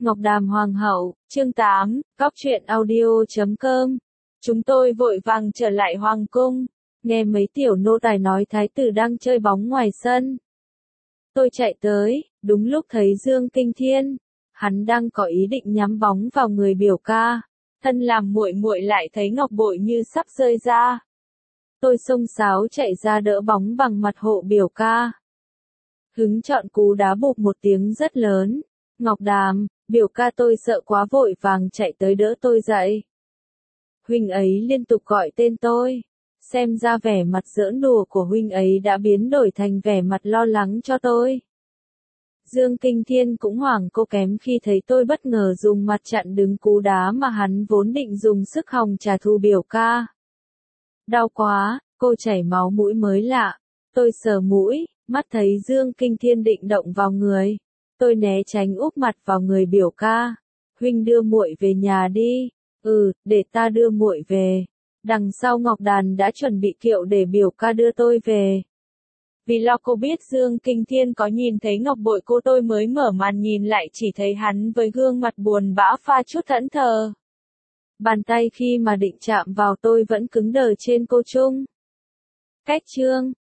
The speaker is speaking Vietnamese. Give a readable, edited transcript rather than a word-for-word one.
Ngọc Đàm Hoàng hậu, chương 8, Cóc truyện audio.com. Chúng tôi vội vàng trở lại Hoàng cung, nghe mấy tiểu nô tài nói thái tử đang chơi bóng ngoài sân. Tôi chạy tới, đúng lúc thấy Dương Kinh Thiên, hắn đang có ý định nhắm bóng vào người biểu ca, thân làm muội muội lại thấy ngọc bội như sắp rơi ra. Tôi xông xáo chạy ra đỡ bóng bằng mặt hộ biểu ca. Hứng chọn cú đá bụp một tiếng rất lớn. Ngọc Đàm, biểu ca tôi sợ quá vội vàng chạy tới đỡ tôi dậy. Huynh ấy liên tục gọi tên tôi. Xem ra vẻ mặt giỡn đùa của huynh ấy đã biến đổi thành vẻ mặt lo lắng cho tôi. Dương Kinh Thiên cũng hoảng cô kém khi thấy tôi bất ngờ dùng mặt chặn đứng cú đá mà hắn vốn định dùng sức hòng trả thù biểu ca. Đau quá, cô chảy máu mũi mới lạ. Tôi sờ mũi, mắt thấy Dương Kinh Thiên định động vào người. Tôi né tránh úp mặt vào người biểu ca. Huynh đưa muội về nhà đi. Để ta đưa muội về. Đằng sau Ngọc Đàn đã chuẩn bị kiệu để biểu ca đưa tôi về. Vì lo cô biết Dương Kinh Thiên có nhìn thấy ngọc bội cô, tôi mới mở màn nhìn lại chỉ thấy hắn với gương mặt buồn bã pha chút thẫn thờ. Bàn tay khi mà định chạm vào tôi vẫn cứng đờ trên cô Trung. Cách chương